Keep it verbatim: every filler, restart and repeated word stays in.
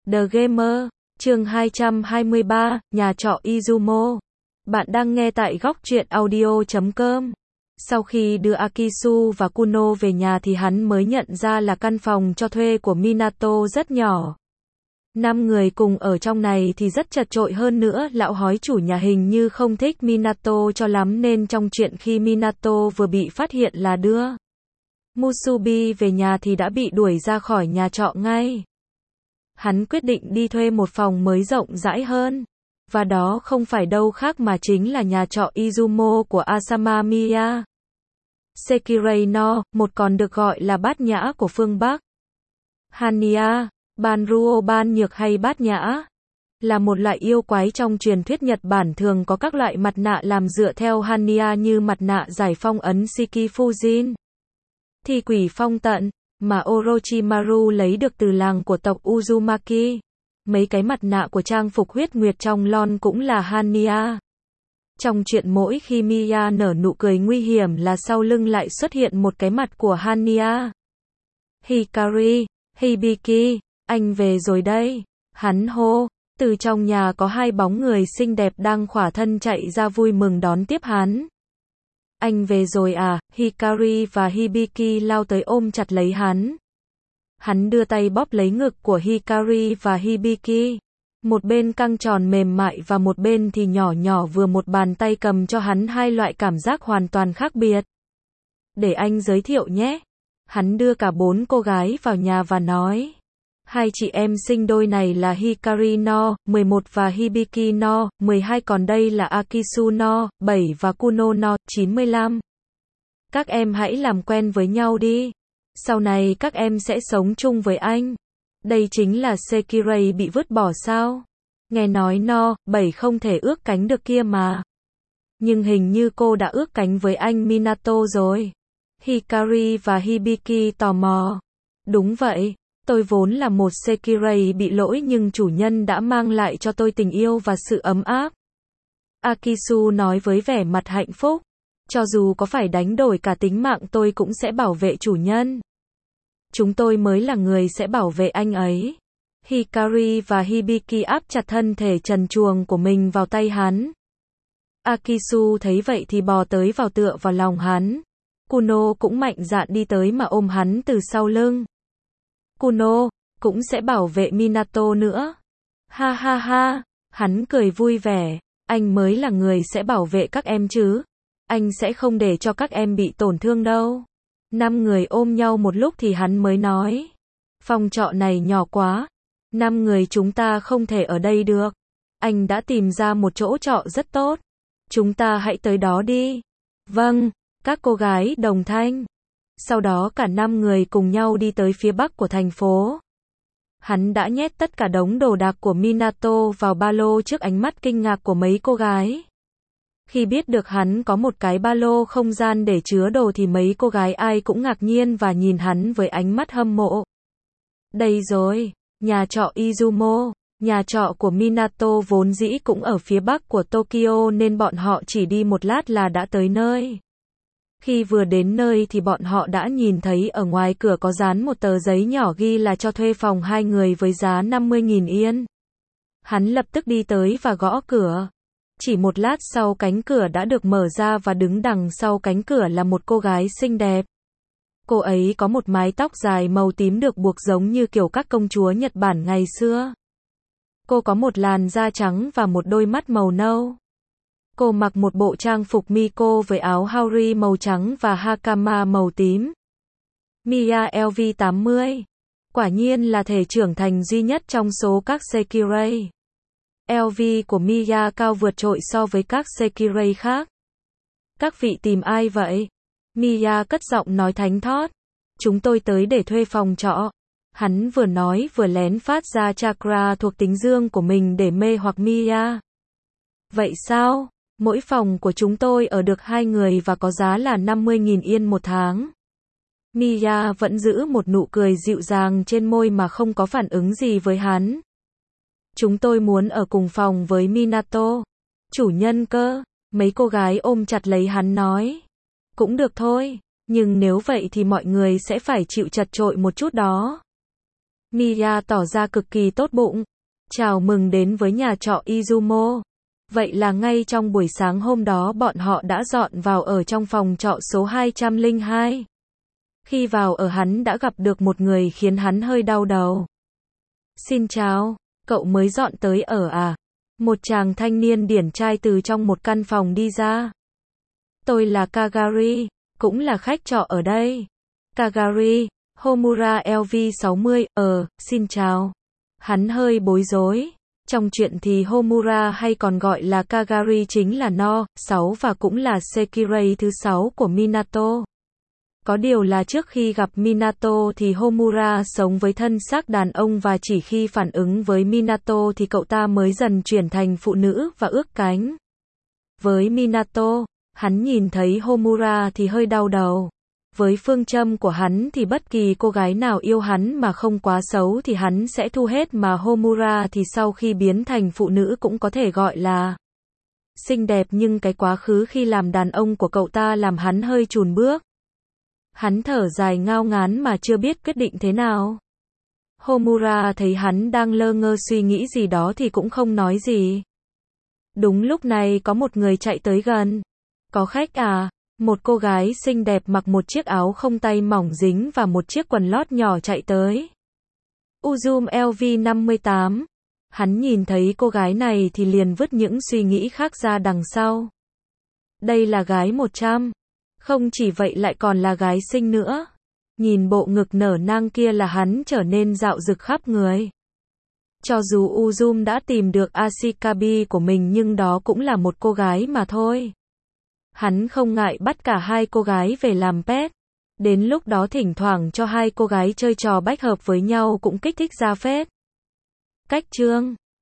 The Gamer, chương hai trăm hai mươi ba, nhà trọ Izumo. Bạn đang nghe tại góc truyện audio chấm com. Sau khi đưa Akisu và Kuno về nhà thì hắn mới nhận ra là căn phòng cho thuê của Minato rất nhỏ. Năm người cùng ở trong này thì rất chật chội, hơn nữa lão hói chủ nhà hình như không thích Minato cho lắm, nên trong chuyện khi Minato vừa bị phát hiện là đưa Musubi về nhà thì đã bị đuổi ra khỏi nhà trọ ngay. Hắn quyết định đi thuê một phòng mới rộng rãi hơn. Và đó không phải đâu khác mà chính là nhà trọ Izumo của Asama Miya Sekirei no, một còn được gọi là bát nhã của phương Bắc. Hanya, Banruo ban nhược hay bát nhã, là một loại yêu quái trong truyền thuyết Nhật Bản, thường có các loại mặt nạ làm dựa theo Hanya như mặt nạ giải phong ấn Shikifujin, thi quỷ phong tận, mà Orochimaru lấy được từ làng của tộc Uzumaki. Mấy cái mặt nạ của trang phục huyết nguyệt trong lon cũng là Hanya. Trong chuyện mỗi khi Miya nở nụ cười nguy hiểm là sau lưng lại xuất hiện một cái mặt của Hanya. Hikari, Hibiki, anh về rồi đây. Hắn hô. Từ trong nhà có hai bóng người xinh đẹp đang khỏa thân chạy ra vui mừng đón tiếp hắn. Anh về rồi à? Hikari và Hibiki lao tới ôm chặt lấy hắn. Hắn đưa tay bóp lấy ngực của Hikari và Hibiki. Một bên căng tròn mềm mại và một bên thì nhỏ nhỏ, vừa một bàn tay cầm cho hắn hai loại cảm giác hoàn toàn khác biệt. Để anh giới thiệu nhé. Hắn đưa cả bốn cô gái vào nhà và nói. Hai chị em sinh đôi này là Hikari no, mười một và Hibiki no, mười hai, còn đây là Akisu no, bảy và Kuno no, chín mươi lăm. Các em hãy làm quen với nhau đi. Sau này các em sẽ sống chung với anh. Đây chính là Sekirei bị vứt bỏ sao? Nghe nói no, bảy không thể ước cánh được kia mà. Nhưng hình như cô đã ước cánh với anh Minato rồi. Hikari và Hibiki tò mò. Đúng vậy. Tôi vốn là một Sekirei bị lỗi, nhưng chủ nhân đã mang lại cho tôi tình yêu và sự ấm áp. Akisu nói với vẻ mặt hạnh phúc. Cho dù có phải đánh đổi cả tính mạng tôi cũng sẽ bảo vệ chủ nhân. Chúng tôi mới là người sẽ bảo vệ anh ấy. Hikari và Hibiki áp chặt thân thể trần truồng của mình vào tay hắn. Akisu thấy vậy thì bò tới vào tựa vào lòng hắn. Kuno cũng mạnh dạn đi tới mà ôm hắn từ sau lưng. Kuno cũng sẽ bảo vệ Minato nữa. Ha ha ha, hắn cười vui vẻ. Anh mới là người sẽ bảo vệ các em chứ. Anh sẽ không để cho các em bị tổn thương đâu. Năm người ôm nhau một lúc thì hắn mới nói. Phòng trọ này nhỏ quá. Năm người chúng ta không thể ở đây được. Anh đã tìm ra một chỗ trọ rất tốt. Chúng ta hãy tới đó đi. Vâng, các cô gái đồng thanh. Sau đó cả năm người cùng nhau đi tới phía bắc của thành phố. Hắn đã nhét tất cả đống đồ đạc của Minato vào ba lô trước ánh mắt kinh ngạc của mấy cô gái. Khi biết được hắn có một cái ba lô không gian để chứa đồ thì mấy cô gái ai cũng ngạc nhiên và nhìn hắn với ánh mắt hâm mộ. Đây rồi, nhà trọ Izumo. Nhà trọ của Minato vốn dĩ cũng ở phía bắc của Tokyo nên bọn họ chỉ đi một lát là đã tới nơi. Khi vừa đến nơi thì bọn họ đã nhìn thấy ở ngoài cửa có dán một tờ giấy nhỏ ghi là cho thuê phòng hai người với giá năm mươi nghìn yên. Hắn lập tức đi tới và gõ cửa. Chỉ một lát sau cánh cửa đã được mở ra và đứng đằng sau cánh cửa là một cô gái xinh đẹp. Cô ấy có một mái tóc dài màu tím được buộc giống như kiểu các công chúa Nhật Bản ngày xưa. Cô có một làn da trắng và một đôi mắt màu nâu. Cô mặc một bộ trang phục Miko với áo haori màu trắng và hakama màu tím. Miya L V tám mươi. Quả nhiên là thể trưởng thành duy nhất trong số các Sekirei. L V của Miya cao vượt trội so với các Sekirei khác. Các vị tìm ai vậy? Miya cất giọng nói thánh thót. Chúng tôi tới để thuê phòng trọ. Hắn vừa nói vừa lén phát ra chakra thuộc tính dương của mình để mê hoặc Miya. Vậy sao? Mỗi phòng của chúng tôi ở được hai người và có giá là năm mươi nghìn yên một tháng. Miya vẫn giữ một nụ cười dịu dàng trên môi mà không có phản ứng gì với hắn. Chúng tôi muốn ở cùng phòng với Minato. Chủ nhân cơ. Mấy cô gái ôm chặt lấy hắn nói. Cũng được thôi. Nhưng nếu vậy thì mọi người sẽ phải chịu chật chội một chút đó. Miya tỏ ra cực kỳ tốt bụng. Chào mừng đến với nhà trọ Izumo. Vậy là ngay trong buổi sáng hôm đó bọn họ đã dọn vào ở trong phòng trọ số hai trăm lẻ hai. Khi vào ở hắn đã gặp được một người khiến hắn hơi đau đầu. Xin chào, cậu mới dọn tới ở à? Một chàng thanh niên điển trai từ trong một căn phòng đi ra. Tôi là Kagari, cũng là khách trọ ở đây. Kagari, Homura L V sáu mươi, ờ, xin chào. Hắn hơi bối rối. Trong chuyện thì Homura hay còn gọi là Kagari chính là No. sáu và cũng là Sekirei thứ sáu của Minato. Có điều là trước khi gặp Minato thì Homura sống với thân xác đàn ông và chỉ khi phản ứng với Minato thì cậu ta mới dần chuyển thành phụ nữ và ướt cánh. Với Minato, hắn nhìn thấy Homura thì hơi đau đầu. Với phương châm của hắn thì bất kỳ cô gái nào yêu hắn mà không quá xấu thì hắn sẽ thu hết, mà Homura thì sau khi biến thành phụ nữ cũng có thể gọi là xinh đẹp, nhưng cái quá khứ khi làm đàn ông của cậu ta làm hắn hơi chùn bước. Hắn thở dài ngao ngán mà chưa biết quyết định thế nào. Homura thấy hắn đang lơ ngơ suy nghĩ gì đó thì cũng không nói gì. Đúng lúc này có một người chạy tới gần. Có khách à? Một cô gái xinh đẹp mặc một chiếc áo không tay mỏng dính và một chiếc quần lót nhỏ chạy tới. Uzum L V năm mươi tám. Hắn nhìn thấy cô gái này thì liền vứt những suy nghĩ khác ra đằng sau. Đây là gái một trăm. Không chỉ vậy lại còn là gái xinh nữa. Nhìn bộ ngực nở nang kia là hắn trở nên dạo dực khắp người. Cho dù Uzum đã tìm được Ashikabi của mình nhưng đó cũng là một cô gái mà thôi. Hắn không ngại bắt cả hai cô gái về làm pet. Đến lúc đó thỉnh thoảng cho hai cô gái chơi trò bách hợp với nhau cũng kích thích ra phết. Cách chương